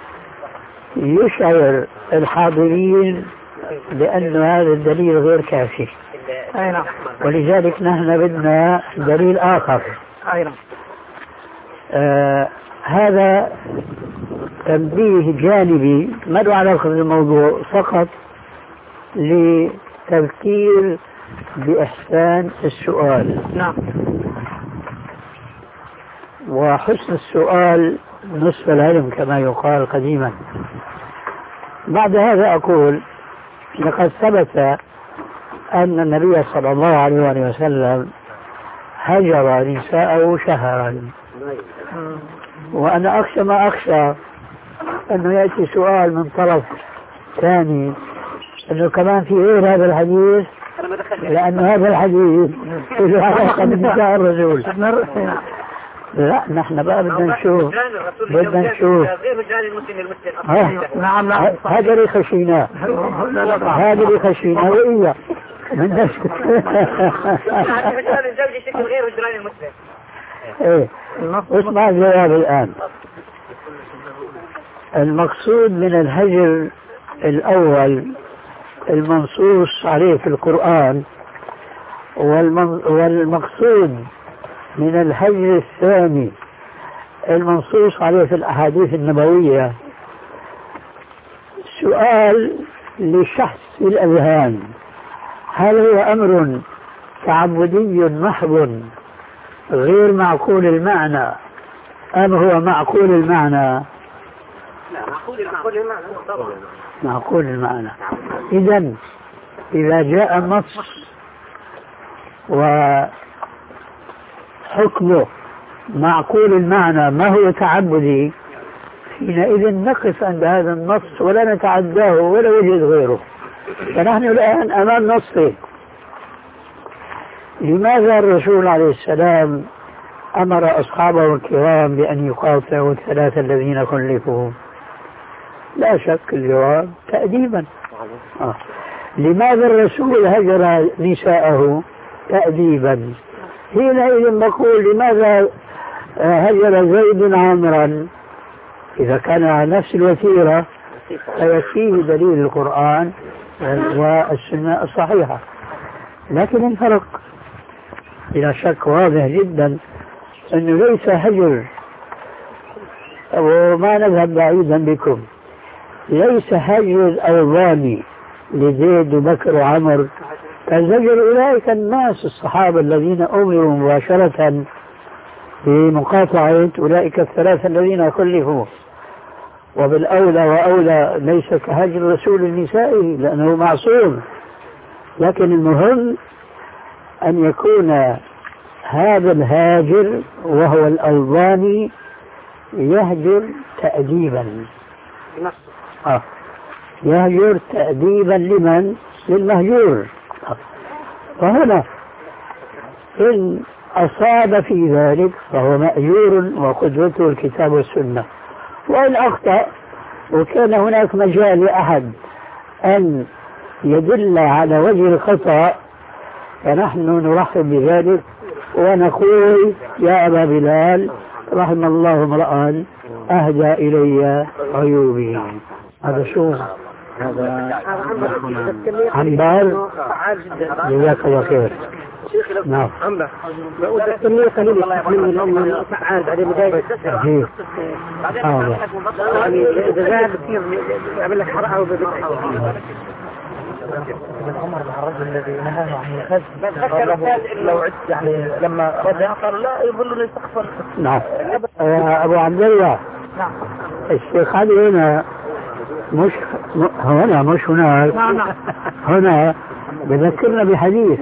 يشعر الحاضرين بأن هذا الدليل غير كافي. أي نعم. ولذلك نحن بدنا دليل آخر. أي نعم. آه هذا تنبيه جانبي ما له علاقة بالموضوع، فقط لتذكير بإحسان السؤال. نعم. وحسن السؤال نصف العلم كما يقال قديما. بعد هذا أقول لقد ثبت أن النبي صلى الله عليه وسلم هجر نساءه شهرا، وأنا أخشى ما أخشى أنه يأتي سؤال من طرف ثاني أنه كمان في غير هذا الحديث، لأن هذا الحديث له علاقة بنساء الرسول. لا نحن بقى بدنا نشوف بدنا نشوف هذا اللي خشيناه هذا اللي خشيناه وإياه من نفسك. ايه اسمع الجواب الآن. المقصود من الهجر الأول المنصوص عليه في القرآن، والمقصود من الهجر الثاني المنصوص عليه في الأحاديث النبوية. سؤال لشخص الأذهان، هل هو أمر تعبدي محض غير معقول المعنى أم هو معقول المعنى؟ لا معقول المعنى طبعا معقول المعنى. إذن إذا جاء النص وحكمه معقول المعنى ما هو تعبدي، حينئذ نقف عند هذا النص ولا نتعداه ولا يوجد غيره. فنحن الآن أمام نصين. لماذا الرسول عليه السلام أمر أصحابه الكرام بأن يقاطعوا الثلاثة الذين خلفوا؟ لا شك الجواب تأديبا. آه. لماذا الرسول هجر نساءه؟ تأديبا. حينئذ نقول لماذا هجر زيد عمرا؟ إذا كان على نفس الوتيرة فيكفيه دليل القرآن والسنة الصحيحة. لكن الفرق بلا شك واضح جدا أنه ليس هجر، وما نذهب بعيدا بكم، ليس هجر الأوضاني لزيد وبكر وعمر كزجر أولئك الناس الصحابة الذين أمروا مباشرة بمقاطعة أولئك الثلاثة الذين خلفوا. وبالأولى وأولى ليس كهجر رسول النساء لأنه معصوم، لكن المهم أن يكون هذا الهاجر وهو الألباني يهجر تأديبا. آه. يهجر تأديبا لمن؟ للمهجور. آه. فهنا إن أصاب في ذلك فهو مأجور وقدرته الكتاب والسنة، وإن أخطأ وكان هناك مجال لأحد أن يدل على وجه الخطأ فنحن نرحب بذلك ونقول يا أبا بلال رحم الله امرأ أهدى إلي عيوبي. هذا شو هذا عنبر جزاك الله خير. نعم عنبر والتنمية قليل من الأمر فعال بعدين بداية جيد يعني إذا زاد كثير يعمل لك حرقة وبدأ من عمر مع الرجل الذي نهاه عن الخز لو عدت يعني لما رجع قال لا يظل يستغفر. نعم أبو عبد الله. نعم الشيخ علي هنا مش هنا مش هناك. نعم نعم هنا بذكرنا بحديث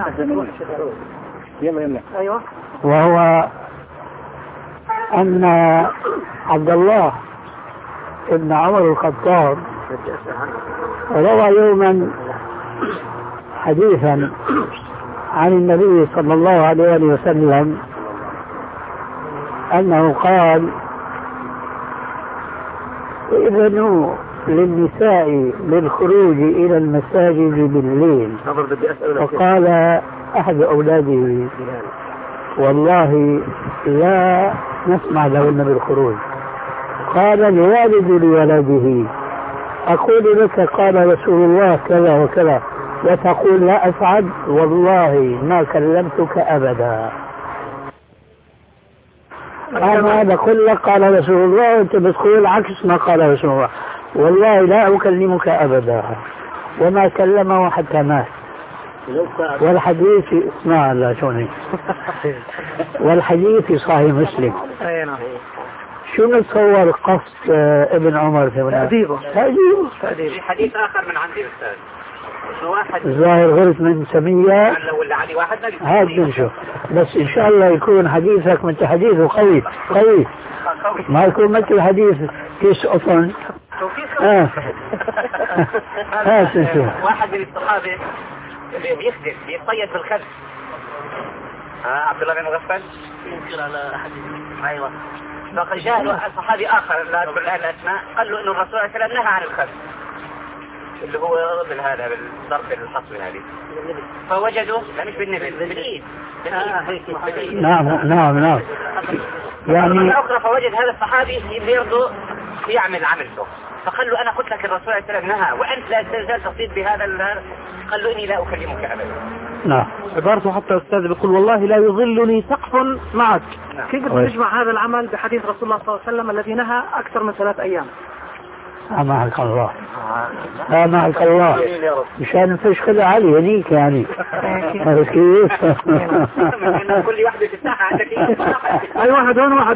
يلا يلا أيوة، وهو أن عبد الله ابن عمر الخطاب روى يوما حديثا عن النبي صلى الله عليه وسلم أنه قال إذنوا للنساء للخروج إلى المساجد بالليل. فقال أحد أولاده والله لا نسمع لهن بالخروج. قال الوالد لولده أقول لك قال رسول الله كذا وكذا وتقول لا أفعل والله ما كلمتك أبدا. أنا بقول لك قال رسول الله وأنت بتقول عكس ما قال رسول الله. والله لا أكلمك أبدا وما كلمه حتى مات. والحديث اسمع لا شوني والحديث في صحيح مسلم. شو نتصور قصد ابن عمر في تأديبه تأديبه في حديث آخر من عندي أستاذ واحد الظاهر غلط من سمية ولا علي واحد هاد بنشوف. بس إن شاء الله يكون حديثك من حديثه قوي قوي ما يكون مثل حديث كيس أطن. آه. هات نشوف. واحد من الصحابة بيخدم بيصيد بالخلف آه عبد الله بن مغفل ينكر على أحد أيوة. فقد جاء له صحابي آخر لا أذكر الآن الأسماء قال له إنه الرسول صلى الله عليه وسلم نهى عن الخلف اللي هو بالهذا بالضرب الحصر هذه فوجدوا لا مش بالنبل بالإيد بالإيد. نعم نعم نعم. يعني أخرى فوجد هذا الصحابي يرضى يعمل عملته فقال له أنا قلت لك الرسول صلى الله عليه وسلم نهى وأنت لا تزال تصيد بهذا قال له إني لا أكلمك أبدا. نعم. عبارته حتى أستاذ بيقول والله لا يظلني سقف معك. كيف تجمع هذا العمل بحديث رسول الله صلى الله عليه وسلم الذي نهى أكثر من ثلاث أيام؟ معك الله لا معك الله مشان نفش خلع علي هنيك يعني هذا كيف كل واحدة في الساحة عندك أي واحد هون واحد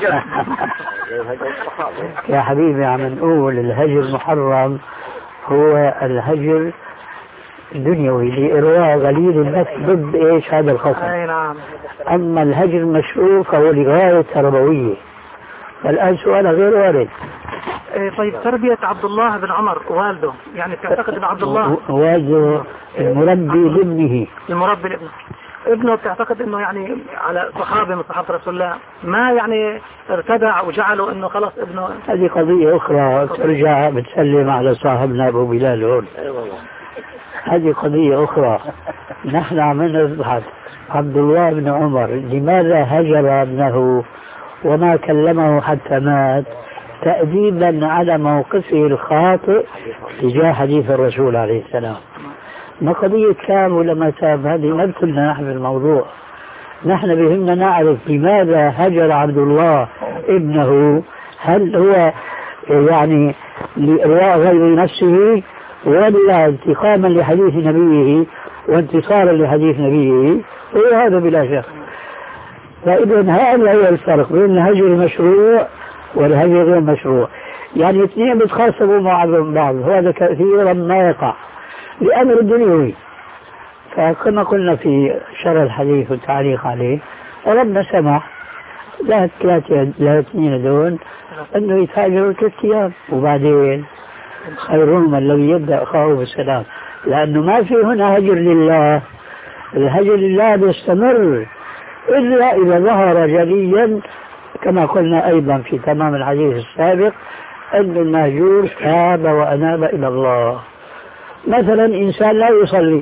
يا حبيبي عم نقول الهجر المحرم هو الهجر دنيوي لإرواء غليل النفس ضد إيش هذا الخصم. أما الهجر المشروع فهو لغاية تربوية. الآن سؤال غير وارد. طيب تربية عبد الله بن عمر والده يعني تعتقد أن عبد الله والده المربي لابنه المربي لابنه ابنه تعتقد انه يعني على صحابه من صحابه رسول الله ما يعني ارتدع وجعلوا انه خلاص ابنه؟ هذه قضية أخرى ترجع بتسلم على صاحبنا أبو بلال هون. هذه قضية أخرى. نحن عم نبحث عبد الله بن عمر لماذا هجر ابنه وما كلمه حتى مات تأديبا على موقفه الخاطئ تجاه حديث الرسول عليه السلام. ما قضية كام ولا ما تاب هذه ما بدنا نحن الموضوع. نحن بهمنا نعرف لماذا هجر عبد الله ابنه. هل هو يعني لإرواء غير نفسه ولا انتقاما لحديث نبيه وانتصارا لحديث نبيه؟ هو هذا بلا شك. فإذا هذا هو الفرق بين الهجر المشروع والهجر غير مشروع. يعني اثنين بيتخاصموا مع بعض وهذا كثيرا ما يقع لأمر دنيوي. فكما قلنا في شرح الحديث والتعليق عليه ربنا سمح لا ثلاثة لا اثنين دون أنه يتهاجروا ثلاث أيام وبعدين خيرهم الذي يبدأ أخاه بالسلام. لأنه ما في هنا هجر لله. الهجر لله بيستمر إلا إذا ظهر جليا كما قلنا أيضا في تمام الحديث السابق أن المهجور تاب وأناب إلى الله. مثلا إنسان لا يصلي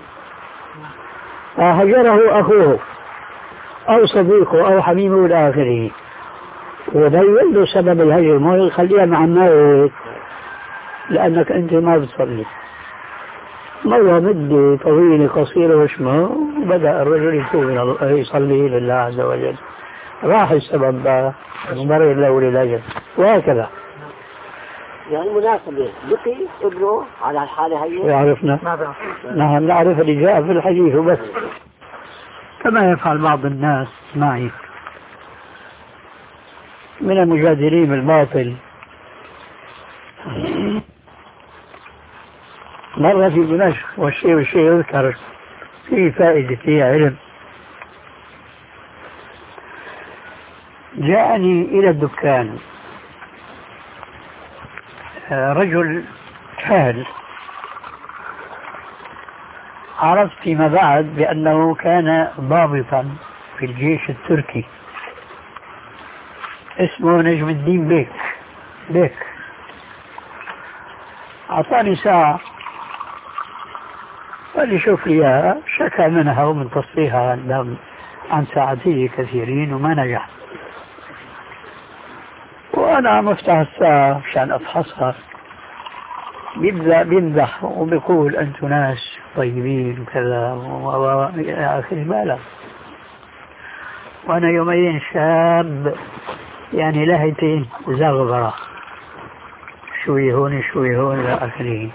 فهجره أخوه أو صديقه أو حميمه إلى آخره وبين له سبب الهجر ما يخليها مع الناس لأنك أنت ما بتصلي. مرة مدة طويلة قصيرة وشمه وبدأ الرجل يتوب يصلي لله عز وجل راح السبب بقى مبرر له للأجل وهكذا. يعني مناسبة بقي ابنه على الحالة هي يعرفنا نحن نعرف اللي جاء في الحديث وبس كما يفعل بعض الناس معي من المجادلين بالباطل. مرة في دمشق والشيء والشيء يذكر فيه فائدة فيه علم. جاءني إلى الدكان رجل كاهل عرفت فيما بعد بأنه كان ضابطا في الجيش التركي اسمه نجم الدين بيك بيك أعطاني ساعة قال لي شوف إياها، شكى منها ومن تصفيها عن ساعتي كثيرين وما نجح. وأنا عم أفتح الساعة عشان أفحصها، بيبدأ بيمدح وبيقول أنتم ناس طيبين وكذا وإلى آخره. بالغ. وأنا يومين شاب يعني لهيتي زغبرة، شوي هون شوي هون إلى آخره.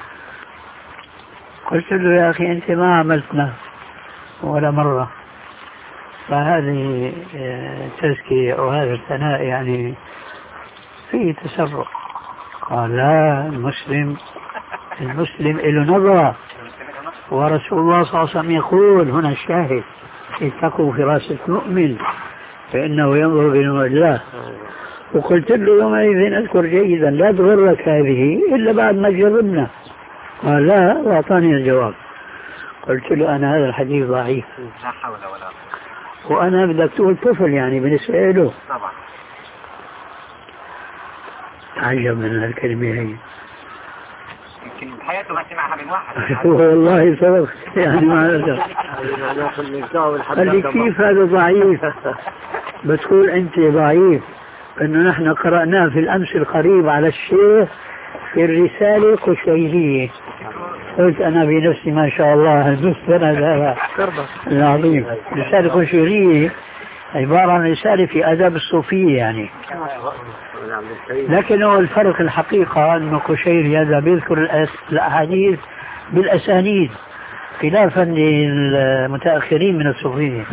قلت له يا أخي أنت ما عملتنا ولا مرة، فهذه تزكية أو هذا الثناء يعني فيه تسرع. قال لا، المسلم المسلم له نظرة، ورسول الله صلى الله عليه وسلم يقول هنا الشاهد: اتقوا فراسة مؤمن فإنه ينظر بنور الله. وقلت له يومئذ أذكر جيدا لا تغرك هذه إلا بعد ما جربنا. قال لا، وأعطاني الجواب. قلت له أنا هذا الحديث ضعيف، لا حول ولا قوة، وأنا بدك تقول طفل يعني بالنسبة له. طبعا تعجب من الكلمة هي، يمكن بحياته ما سمعها من واحد. والله سبق يعني ما أقدر. قال لي كيف هذا ضعيف؟ بتقول أنت ضعيف، أنه نحن قرأناه في الأمس القريب على الشيخ في الرسالة القشيرية. قلت أنا بنفسي ما شاء الله المستند هذا العظيم. رسالة قشيرية عبارة عن رسالة في آداب الصوفية يعني، لكن هو الفرق الحقيقة أنه قشيري هذا بيذكر الأحاديث بالأسانيد خلافا للمتأخرين من الصوفية.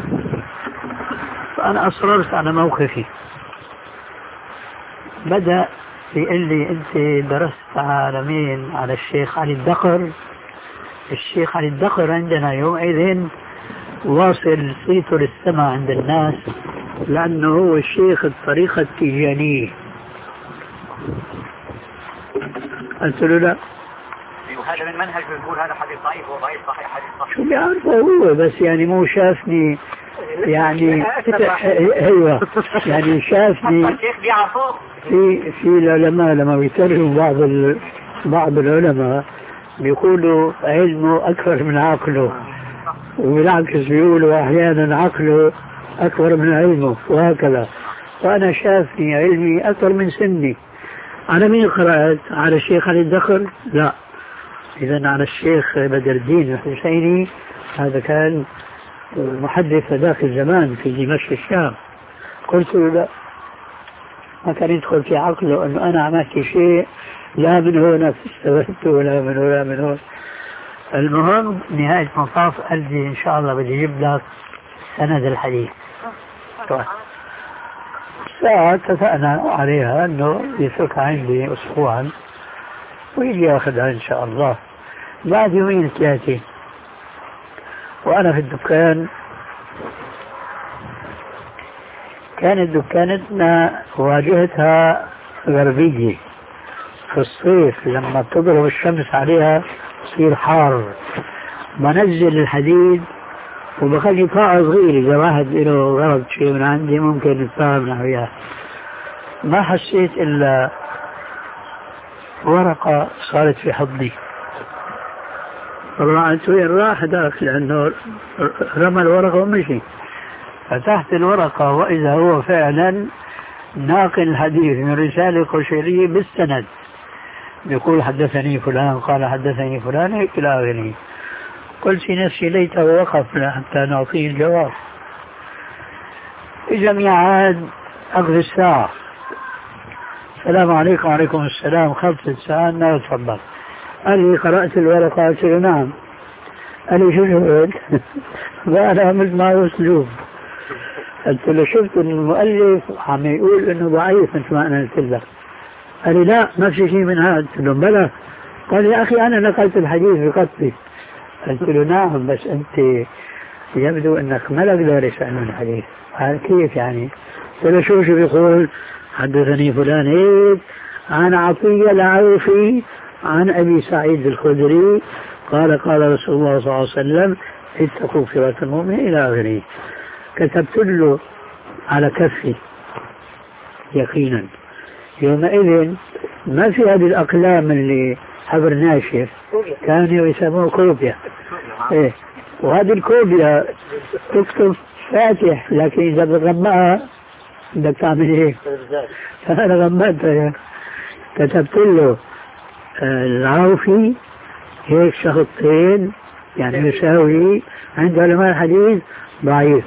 فأنا أصررت على موقفي. بدأ يقول لي أنت درست على مين؟ على الشيخ علي الدقر. الشيخ علي الدقر عندنا يومئذ واصل صيته للسماء عند الناس، لأنه هو الشيخ الطريقة التيجانية. قلت له لا، وهذا من منهج يقول هذا حديث ضعيف وضعيف صحيح حديث صحيح. شو بيعرفه هو، بس يعني مو شافني يعني ايوه يعني شافني في في العلماء لما بيترجموا بعض ال... بعض العلماء بيقولوا علمه اكثر من عقله، وبالعكس بيقولوا احيانا عقله اكبر من علمه وهكذا. فانا شافني علمي اكثر من سني. على مين قرأت؟ على الشيخ علي الدقر؟ لا. اذا على الشيخ بدر الدين الحسيني، هذا كان محدث ذاك الزمان في دمشق الشام. قلت له لا، ما كان يدخل في عقله انه انا عملت شيء لا من هنا استفدت ولا من هنا من هنا. المهم نهاية المطاف قال لي ان شاء الله بدي اجيب لك سند الحديث. ساعة اتفقنا عليها انه يتركها عندي اسبوعا ويجي ياخذها ان شاء الله. بعد يومين ثلاثة وأنا في الدكان، كانت دكانتنا واجهتها غربية في الصيف، لما تضرب الشمس عليها تصير حار. بنزل الحديد وبخلي طاقة صغيرة، إذا واحد له غرض شيء من عندي ممكن يتفاهم نحوياه. ما حسيت إلا ورقة صارت في حضني. طلعت وين راح ذاك؟ لأنه رمى الورقة ومشي. فتحت الورقة وإذا هو فعلا ناقل الحديث من رسالة قشيرية بالسند، يقول حدثني فلان قال حدثني فلان إلى آخره. قلت في نفسي ليته وقف حتى نعطيه الجواب. إجا ميعاد أخذ الساعة. السلام عليكم. وعليكم السلام. خلصت الساعة. لا تفضل. قال لي قرأت الورقة؟ قلت له نعم. قال لي شو شفت؟ فأنا عملت معه أسلوب. قلت له شفت المؤلف عم يقول إنه ضعيف مثل ما أنا قلت لك. قال لي لا، ما في شيء من هذا. قلت له بلى. قال يا أخي أنا نقلت الحديث بقصدي. قلت له نعم، بس أنت يبدو أنك ما لك دارس عن الحديث. قال كيف يعني؟ قلت له شو شو بيقول؟ حدثني فلان هيك عن عطية العوفي عن أبي سعيد الخدري قال قال رسول الله صلى الله عليه وسلم اتقوا فراسة المؤمن إلى آخره. كتبت له على كفي يقينا. يومئذ ما في هذه الأقلام اللي حبر ناشف، كانوا يسموه كوبيا. إيه. وهذه الكوبيا تكتب فاتح، لكن إذا بتغمقها بدك تعمل إيه؟ فأنا غمقتها كتبت له العوفي هيك شخطين يعني يساوي عند علماء الحديث ضعيف.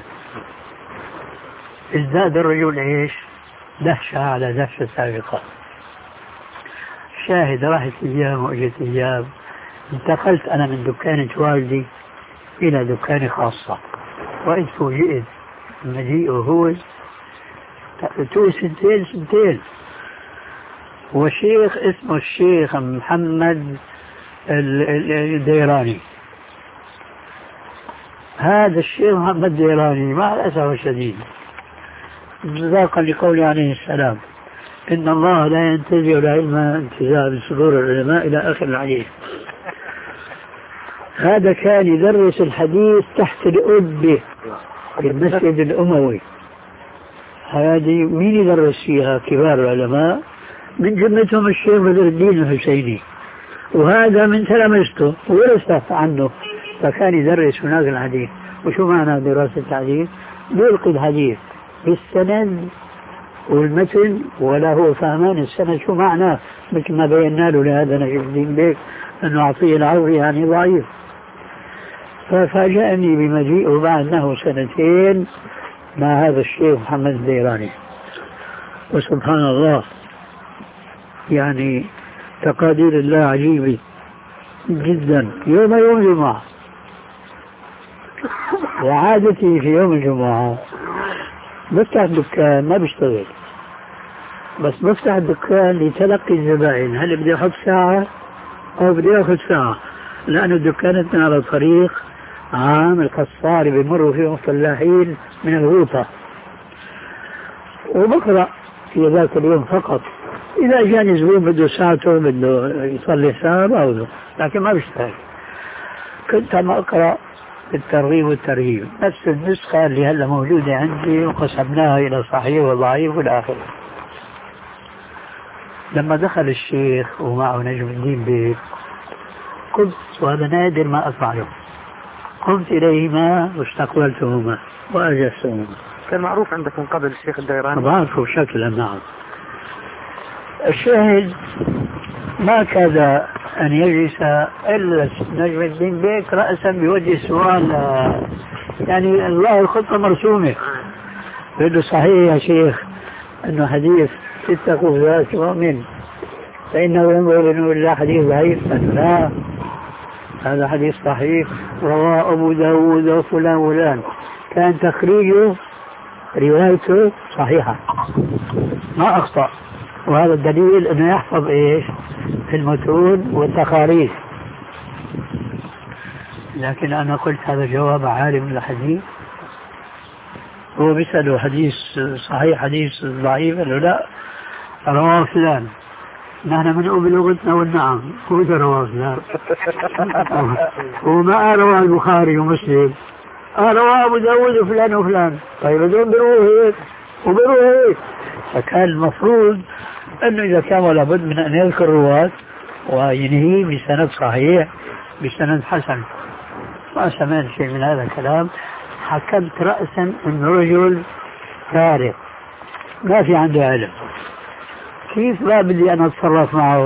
ازداد الرجل ايش؟ دهشة على دهشة سابقة. شاهد راحت ايام واجت ايام، انتقلت انا من دكانة والدي الى دكانة خاصة، وإذ فوجئت مجيئه هو تو سنتين سنتين. وشيخ اسمه الشيخ محمد الديراني. هذا الشيخ محمد الديراني مع الأسف الشديد مصداقا لقول عليه السلام إن الله لا ينتزع العلم انتزاع بصدور العلماء إلى آخر الحديث. هذا كان يدرس الحديث تحت الأبة في المسجد الأموي. هذه مين يدرس فيها؟ كبار العلماء من جملتهم الشيخ بدر الدين الحسيني، وهذا من تلامذته ورث عنه، فكان يدرس هناك الحديث. وشو معنى دراسة الحديث؟ يلقي الحديث بالسند والمتن ولا هو فهمان السند شو معناه، مثل ما بينا له لهذا نجم الدين بيك أنه عطيه العوري يعني ضعيف. ففاجأني بمجيئه بعد له سنتين مع هذا الشيخ محمد الديراني. وسبحان الله يعني تقادير الله عجيبة جدا. يوم يوم جمعة، وعادتي في يوم الجمعة بفتح الدكان، ما بشتغل بس بفتح الدكان لتلقي الزبائن، هل بدي أحط ساعة أو بدي أخذ ساعة، لأن دكانتنا على طريق عام القصار بيمروا فيه فلاحين من الغوطة، وبقرأ في ذاك اليوم فقط. إذا جاني زبون بده ساعته بده يصلي ساعة باخذه، لكن ما بشتغل. كنت ما أقرأ الترغيب والترهيب، نفس النسخة اللي هلا موجودة عندي وقسمناها إلى صحيح وضعيف والآخر. لما دخل الشيخ ومعه نجم الدين بيك قمت، وهذا نادر ما أفعله، قمت إليهما واستقبلتهما وأجلستهما. كان معروف عندك من قبل الشيخ الديراني؟ بعرفه شكلا نعم. الشاهد ما كاد أن يجلس إلا نجم الدين بيك رأسا بوجه سؤال، يعني الله الخطة مرسومة. يقول له صحيح يا شيخ أنه حديث اتقوا ذات مؤمن فإنه ينظر إنه إلا حديث ضعيف؟ لا، هذا حديث صحيح رواه أبو داود وفلان ولان، كان تخريجه روايته صحيحة ما أخطأ. وهذا الدليل أنه يحفظ إيش في المتون والتقارير. لكن أنا قلت هذا جواب عالم الحديث، هو بيسأله حديث صحيح حديث ضعيف؟ قال له لا، رواه فلان. نحن بنقول بلغتنا والنعم، هو رواه فلان وما رواه البخاري ومسلم، رواه أبو داود وفلان وفلان. طيب دون بيروه هيك وبيروه هيك. فكان المفروض أنه إذا كان لابد من أن يذكر رواة وينهي بسند صحيح بسند حسن. ما سمعت شيء من هذا الكلام. حكمت رأسا أن رجل فارغ ما في عنده علم، كيف ما بدي أنا أتصرف معه؟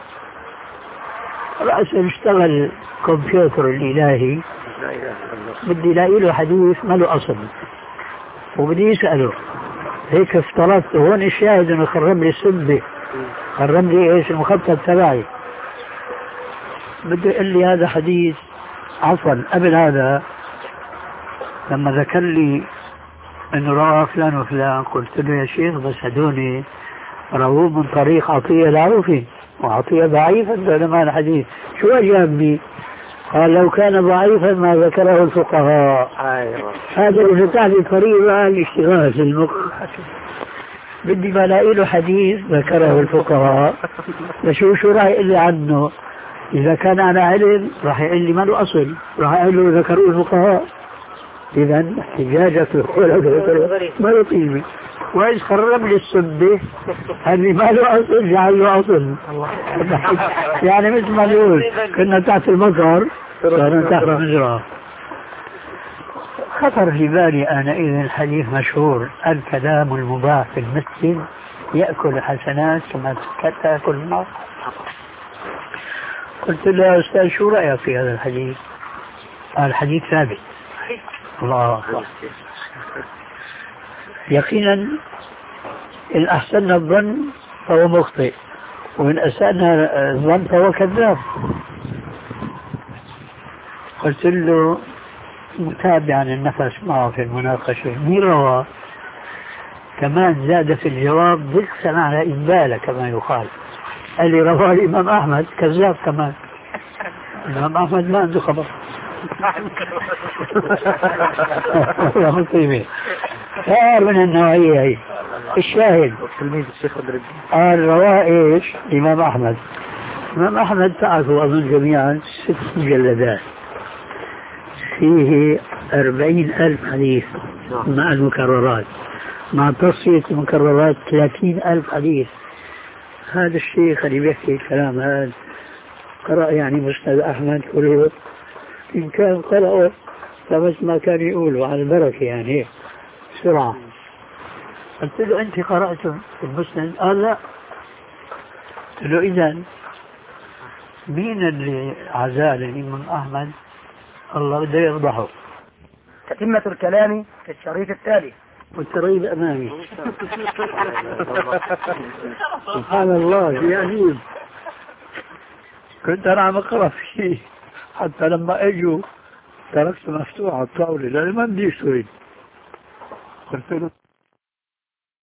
رأسا اشتغل كمبيوتر الإلهي، بدي لاقي له حديث ما له أصل وبدي يسأله. هيك افترضت هون الشاهد انه خرم لي سبي، خرم لي ايش المخطط تبعي. بده يقول لي هذا حديث. عفوا قبل هذا لما ذكر لي انه رواه فلان وفلان قلت له يا شيخ بس هدوني رواه من طريق عطية العوفي، وعطية ضعيفا علماء الحديث. شو أجابني؟ قال لو كان ضعيفا ما ذكره الفقهاء. أيوة. هذا اللي فتح لي طريقة الاشتغال في المخ. بدي ما لاقي له حديث ذكره الفقهاء، لشو شو راح يقول لي عنه؟ إذا كان على علم راح يقول لي ما له أصل، راح يقول له ذكروه الفقهاء. إذا احتجاجك له ما له قيمة. وإذ خرب لي السبة هذه ما له أصل جعل له أصل. يعني مثل ما نقول كنا تحت المطر صرنا تحت المجرى. خطر في بالي آنئذ الحديث مشهور الكلام المباح في المسجد يأكل حسنات كما تأكل النار. قلت له يا أستاذ شو رأيك في هذا الحديث؟ الحديث ثابت. الله أكبر. يقينا إن أحسننا الظن فهو مخطئ وإن أسأنا الظن فهو كذاب. قلت له متابعا النفس معه في المناقشة مين روى؟ كمان زاد في الجواب ضغط على إنبالة كما يقال. قال لي رواه الإمام أحمد كذاب كمان. الإمام أحمد ما عنده خبر. يا مصيبة. صار من النوعية هي. الشاهد قال رواه إيش؟ الإمام أحمد. الإمام أحمد تعرفوا أظن جميعا ست مجلدات فيه أربعين ألف حديث مع المكررات، مع تصفية المكررات ثلاثين ألف حديث. هذا الشيخ اللي بيحكي الكلام هذا قرأ يعني مسند أحمد كله، إن كان قرأه فمثل ما كان يقولوا على البركة يعني بسرعة. قلت له أنت قرأت المسند؟ قال لا. قلت له إذن مين اللي عزال الإمام أحمد؟ الله بده يفضحه. تتمة الكلام في الشريط التالي. والترغيب أمامي. سبحان الله يعني كنت أنا عم أقرأ فيه حتى لما أجوا تركت مفتوح على الطاولة لأنه ما بدي أسوي. قلت له